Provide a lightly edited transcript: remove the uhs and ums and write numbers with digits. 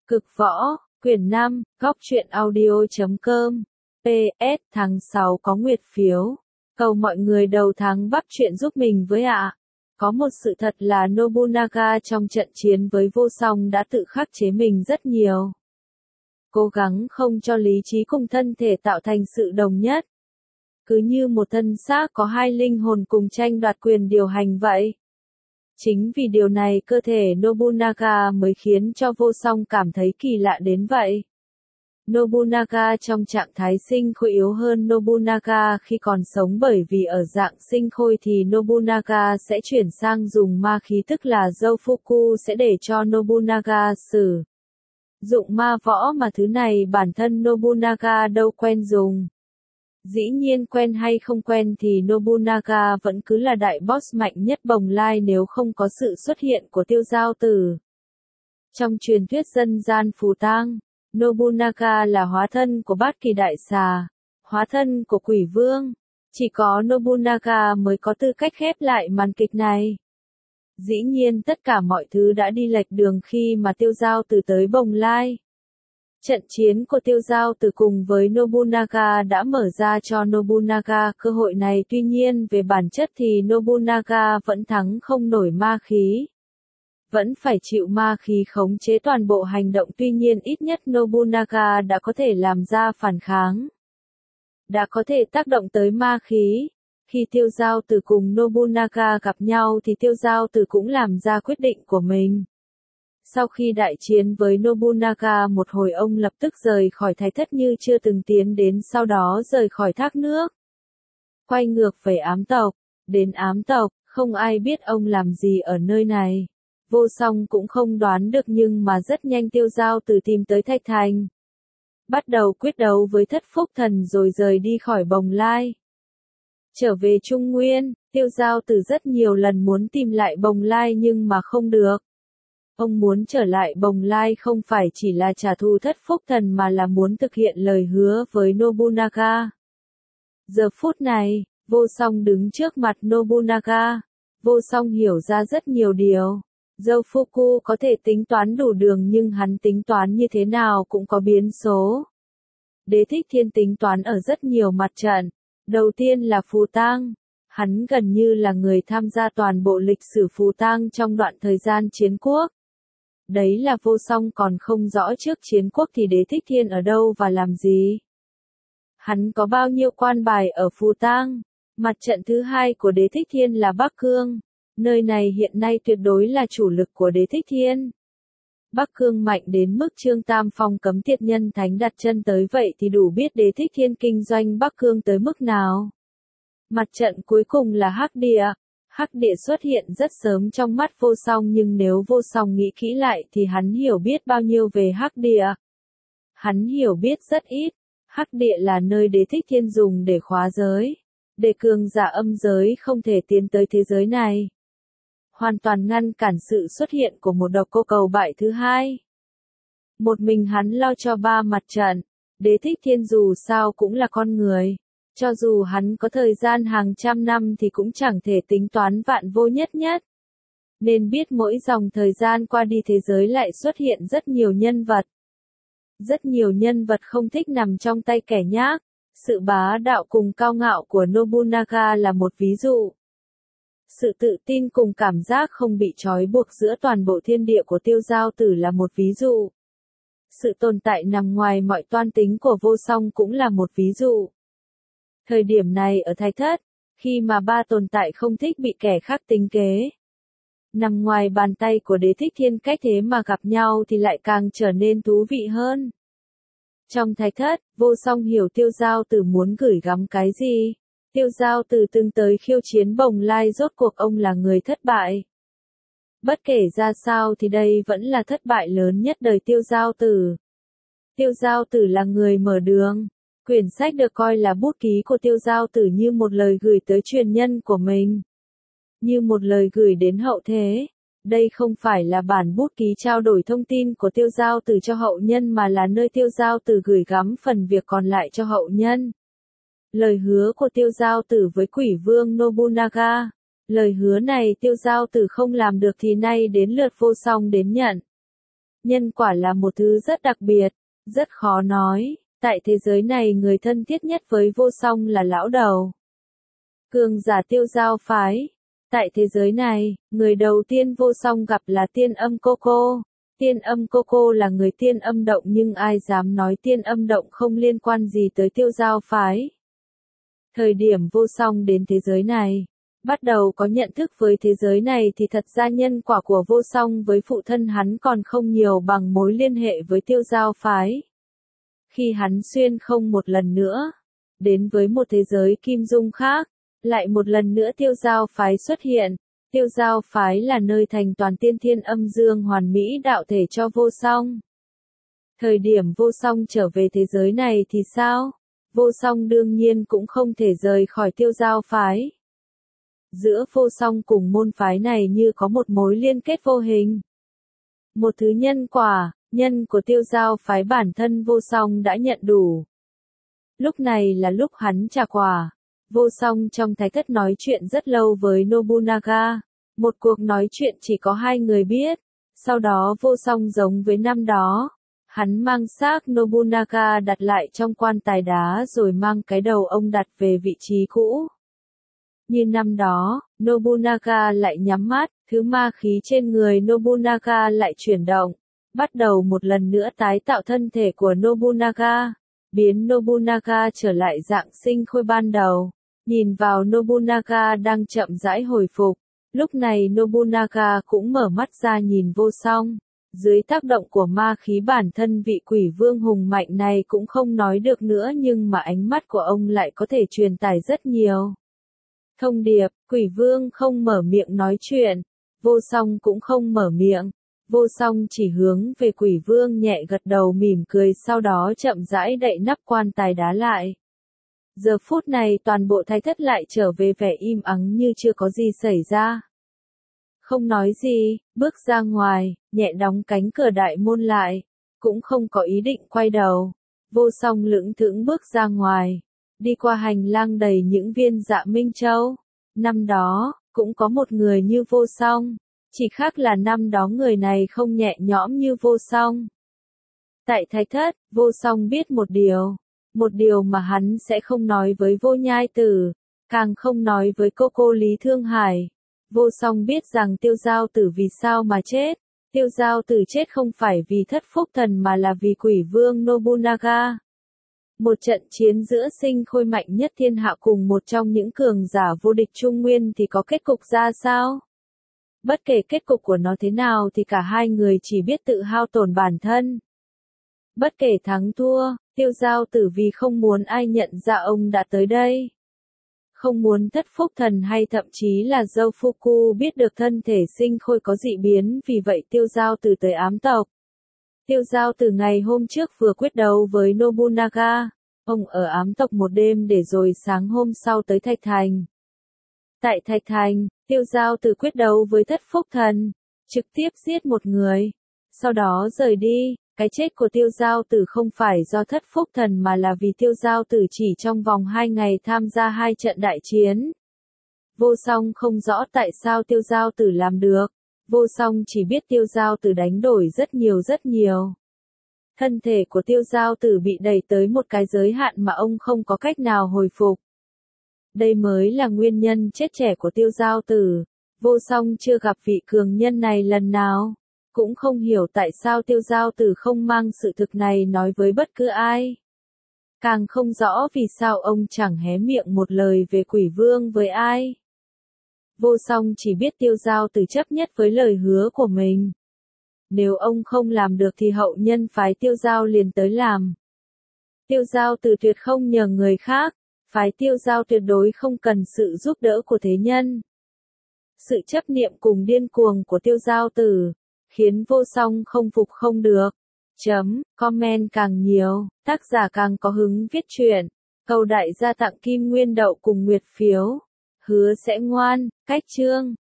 Cực võ, quyển 5, góc truyện audio.com. PS, tháng 6 có nguyệt phiếu. Cầu mọi người đầu tháng bắt chuyện giúp mình với ạ. Có một sự thật là Nobunaga trong trận chiến với vô song đã tự khắc chế mình rất nhiều. Cố gắng không cho lý trí cùng thân thể tạo thành sự đồng nhất. Cứ như một thân xác có hai linh hồn cùng tranh đoạt quyền điều hành vậy. Chính vì điều này cơ thể Nobunaga mới khiến cho vô song cảm thấy kỳ lạ đến vậy. Nobunaga trong trạng thái sinh khôi yếu hơn Nobunaga khi còn sống, bởi vì ở dạng sinh khôi thì Nobunaga sẽ chuyển sang dùng ma khí, tức là Zofuku, sẽ để cho Nobunaga sử dụng ma võ, mà thứ này bản thân Nobunaga đâu quen dùng. Dĩ nhiên quen hay không quen thì Nobunaga vẫn cứ là đại boss mạnh nhất Bồng Lai nếu không có sự xuất hiện của Tiêu Giao Tử. Trong truyền thuyết dân gian phù tang, Nobunaga là hóa thân của Bát Kỳ Đại Xà, hóa thân của Quỷ Vương. Chỉ có Nobunaga mới có tư cách khép lại màn kịch này. Dĩ nhiên tất cả mọi thứ đã đi lệch đường khi mà Tiêu Giao Tử tới Bồng Lai. Trận chiến của Tiêu Giao Tử cùng với Nobunaga đã mở ra cho Nobunaga cơ hội này, tuy nhiên về bản chất thì Nobunaga vẫn thắng không nổi ma khí. Vẫn phải chịu ma khí khống chế toàn bộ hành động, tuy nhiên ít nhất Nobunaga đã có thể làm ra phản kháng. Đã có thể tác động tới ma khí. Khi Tiêu Giao Tử cùng Nobunaga gặp nhau thì Tiêu Giao Tử cũng làm ra quyết định của mình. Sau khi đại chiến với Nobunaga một hồi, ông lập tức rời khỏi Thái Thất như chưa từng tiến đến, sau đó rời khỏi thác nước. Quay ngược về ám tộc. Đến ám tộc, không ai biết ông làm gì ở nơi này. Vô song cũng không đoán được, nhưng mà rất nhanh Tiêu Giao Tử tìm tới Thạch Thành. Bắt đầu quyết đấu với Thất Phúc Thần rồi rời đi khỏi Bồng Lai. Trở về Trung Nguyên, Tiêu Giao Tử rất nhiều lần muốn tìm lại Bồng Lai nhưng mà không được. Ông muốn trở lại Bồng Lai không phải chỉ là trả thù Thất Phúc Thần mà là muốn thực hiện lời hứa với Nobunaga. Giờ phút này, Vô Song đứng trước mặt Nobunaga. Vô Song hiểu ra rất nhiều điều. Zofuku có thể tính toán đủ đường nhưng hắn tính toán như thế nào cũng có biến số. Đế Thích Thiên tính toán ở rất nhiều mặt trận. Đầu tiên là phù tang. Hắn gần như là người tham gia toàn bộ lịch sử phù tang trong đoạn thời gian chiến quốc. Đấy là Vô Song còn không rõ trước chiến quốc thì Đế Thích Thiên ở đâu và làm gì. Hắn có bao nhiêu quan bài ở phù tang. Mặt trận thứ hai của Đế Thích Thiên là Bắc Cương. Nơi này hiện nay tuyệt đối là chủ lực của Đế Thích Thiên. Bắc Cương mạnh đến mức Trương Tam Phong cấm tiệt nhân thánh đặt chân tới, vậy thì đủ biết Đế Thích Thiên kinh doanh Bắc Cương tới mức nào. Mặt trận cuối cùng là Hắc Địa. Hắc Địa xuất hiện rất sớm trong mắt Vô Song, nhưng nếu Vô Song nghĩ kỹ lại thì hắn hiểu biết bao nhiêu về Hắc Địa. Hắn hiểu biết rất ít. Hắc Địa là nơi Đế Thích Thiên dùng để khóa giới, để cường giả âm giới không thể tiến tới thế giới này. Hoàn toàn ngăn cản sự xuất hiện của một độc cô cầu bại thứ hai. Một mình hắn lo cho ba mặt trận. Đế Thích Thiên dù sao cũng là con người. Cho dù hắn có thời gian hàng trăm năm thì cũng chẳng thể tính toán vạn vô nhất nhất. Nên biết mỗi dòng thời gian qua đi thế giới lại xuất hiện rất nhiều nhân vật. Rất nhiều nhân vật không thích nằm trong tay kẻ nhác. Sự bá đạo cùng cao ngạo của Nobunaga là một ví dụ. Sự tự tin cùng cảm giác không bị trói buộc giữa toàn bộ thiên địa của Tiêu Giao Tử là một ví dụ. Sự tồn tại nằm ngoài mọi toan tính của Vô Song cũng là một ví dụ. Thời điểm này ở Thái Thất, khi mà ba tồn tại không thích bị kẻ khác tính kế, nằm ngoài bàn tay của Đế Thích Thiên, cách thế mà gặp nhau thì lại càng trở nên thú vị hơn. Trong Thái Thất, Vô Song hiểu Tiêu Giao Tử muốn gửi gắm cái gì. Tiêu Giao Tử từng tới khiêu chiến Bồng Lai, rốt cuộc ông là người thất bại. Bất kể ra sao thì đây vẫn là thất bại lớn nhất đời Tiêu Giao Tử. Tiêu Giao Tử là người mở đường. Quyển sách được coi là bút ký của Tiêu Giao Tử, như một lời gửi tới truyền nhân của mình. Như một lời gửi đến hậu thế. Đây không phải là bản bút ký trao đổi thông tin của Tiêu Giao Tử cho hậu nhân, mà là nơi Tiêu Giao Tử gửi gắm phần việc còn lại cho hậu nhân. Lời hứa của Tiêu Giao Tử với Quỷ Vương Nobunaga. Lời hứa này Tiêu Giao Tử không làm được thì nay đến lượt Vô Song đến nhận. Nhân quả là một thứ rất đặc biệt, rất khó nói. Tại thế giới này người thân thiết nhất với vô song là lão đầu. Cường giả Tiêu Giao phái. Tại thế giới này, người đầu tiên vô song gặp là Tiên Âm Cô Cô. Tiên Âm Cô Cô là người Tiên Âm Động nhưng ai dám nói Tiên Âm Động không liên quan gì tới Tiêu Giao phái. Thời điểm vô song đến thế giới này, bắt đầu có nhận thức với thế giới này thì thật ra nhân quả của vô song với phụ thân hắn còn không nhiều bằng mối liên hệ với Tiêu Giao phái. Khi hắn xuyên không một lần nữa, đến với một thế giới kim dung khác, lại một lần nữa Tiêu Giao phái xuất hiện. Tiêu Giao phái là nơi thành toàn tiên thiên âm dương hoàn mỹ đạo thể cho vô song. Thời điểm vô song trở về thế giới này thì sao? Vô song đương nhiên cũng không thể rời khỏi Tiêu Giao phái. Giữa vô song cùng môn phái này như có một mối liên kết vô hình. Một thứ nhân quả, nhân của Tiêu Giao phái bản thân vô song đã nhận đủ. Lúc này là lúc hắn trả quả. Vô song trong thái thất nói chuyện rất lâu với Nobunaga. Một cuộc nói chuyện chỉ có hai người biết. Sau đó vô song giống với năm đó. Hắn mang xác Nobunaga đặt lại trong quan tài đá rồi mang cái đầu ông đặt về vị trí cũ. Như năm đó, Nobunaga lại nhắm mắt, thứ ma khí trên người Nobunaga lại chuyển động. Bắt đầu một lần nữa tái tạo thân thể của Nobunaga. Biến Nobunaga trở lại dạng sinh khôi ban đầu. Nhìn vào Nobunaga đang chậm rãi hồi phục. Lúc này Nobunaga cũng mở mắt ra nhìn vô song. Dưới tác động của ma khí bản thân vị quỷ vương hùng mạnh này cũng không nói được nữa nhưng mà ánh mắt của ông lại có thể truyền tải rất nhiều. Thông điệp, quỷ vương không mở miệng nói chuyện. Vô song cũng không mở miệng. Vô song chỉ hướng về quỷ vương nhẹ gật đầu mỉm cười sau đó chậm rãi đậy nắp quan tài đá lại. Giờ phút này toàn bộ thái thất lại trở về vẻ im ắng như chưa có gì xảy ra. Không nói gì, bước ra ngoài, nhẹ đóng cánh cửa đại môn lại, cũng không có ý định quay đầu. Vô song lững thững bước ra ngoài, đi qua hành lang đầy những viên dạ minh châu. Năm đó, cũng có một người như vô song, chỉ khác là năm đó người này không nhẹ nhõm như vô song. Tại thái thất, vô song biết một điều mà hắn sẽ không nói với vô nhai tử, càng không nói với cô Lý Thương Hải. Vô song biết rằng Tiêu Giao Tử vì sao mà chết. Tiêu Giao Tử chết không phải vì thất phúc thần mà là vì quỷ vương Nobunaga. Một trận chiến giữa sinh khôi mạnh nhất thiên hạ cùng một trong những cường giả vô địch Trung Nguyên thì có kết cục ra sao? Bất kể kết cục của nó thế nào thì cả hai người chỉ biết tự hao tổn bản thân. Bất kể thắng thua, Tiêu Giao Tử vì không muốn ai nhận ra ông đã tới đây. Không muốn thất phúc thần hay thậm chí là Dâu Fuku biết được thân thể sinh khôi có dị biến vì vậy Tiêu Giao Tử tới ám tộc. Tiêu Giao Tử ngày hôm trước vừa quyết đấu với Nobunaga. Ông ở ám tộc một đêm để rồi sáng hôm sau tới Thạch Thành. Tại Thạch Thành, Tiêu Giao Tử quyết đấu với thất phúc thần. Trực tiếp giết một người. Sau đó rời đi. Cái chết của Tiêu Giao Tử không phải do thất phúc thần mà là vì Tiêu Giao Tử chỉ trong vòng 2 ngày tham gia 2 trận đại chiến. Vô song không rõ tại sao Tiêu Giao Tử làm được. Vô song chỉ biết Tiêu Giao Tử đánh đổi rất nhiều. Thân thể của Tiêu Giao Tử bị đẩy tới một cái giới hạn mà ông không có cách nào hồi phục. Đây mới là nguyên nhân chết trẻ của Tiêu Giao Tử. Vô song chưa gặp vị cường nhân này lần nào. Cũng không hiểu tại sao Tiêu Giao Tử không mang sự thực này nói với bất cứ ai. Càng không rõ vì sao ông chẳng hé miệng một lời về quỷ vương với ai. Vô song chỉ biết Tiêu Giao Tử chấp nhất với lời hứa của mình. Nếu ông không làm được thì hậu nhân phái Tiêu Giao liền tới làm. Tiêu Giao Tử tuyệt không nhờ người khác, phái Tiêu Giao tuyệt đối không cần sự giúp đỡ của thế nhân. Sự chấp niệm cùng điên cuồng của Tiêu Giao Tử khiến vô song không phục không được. Comment càng nhiều, tác giả càng có hứng viết truyện. Cầu đại gia tặng Kim Nguyên Đậu cùng Nguyệt phiếu. Hứa sẽ ngoan, cách chương.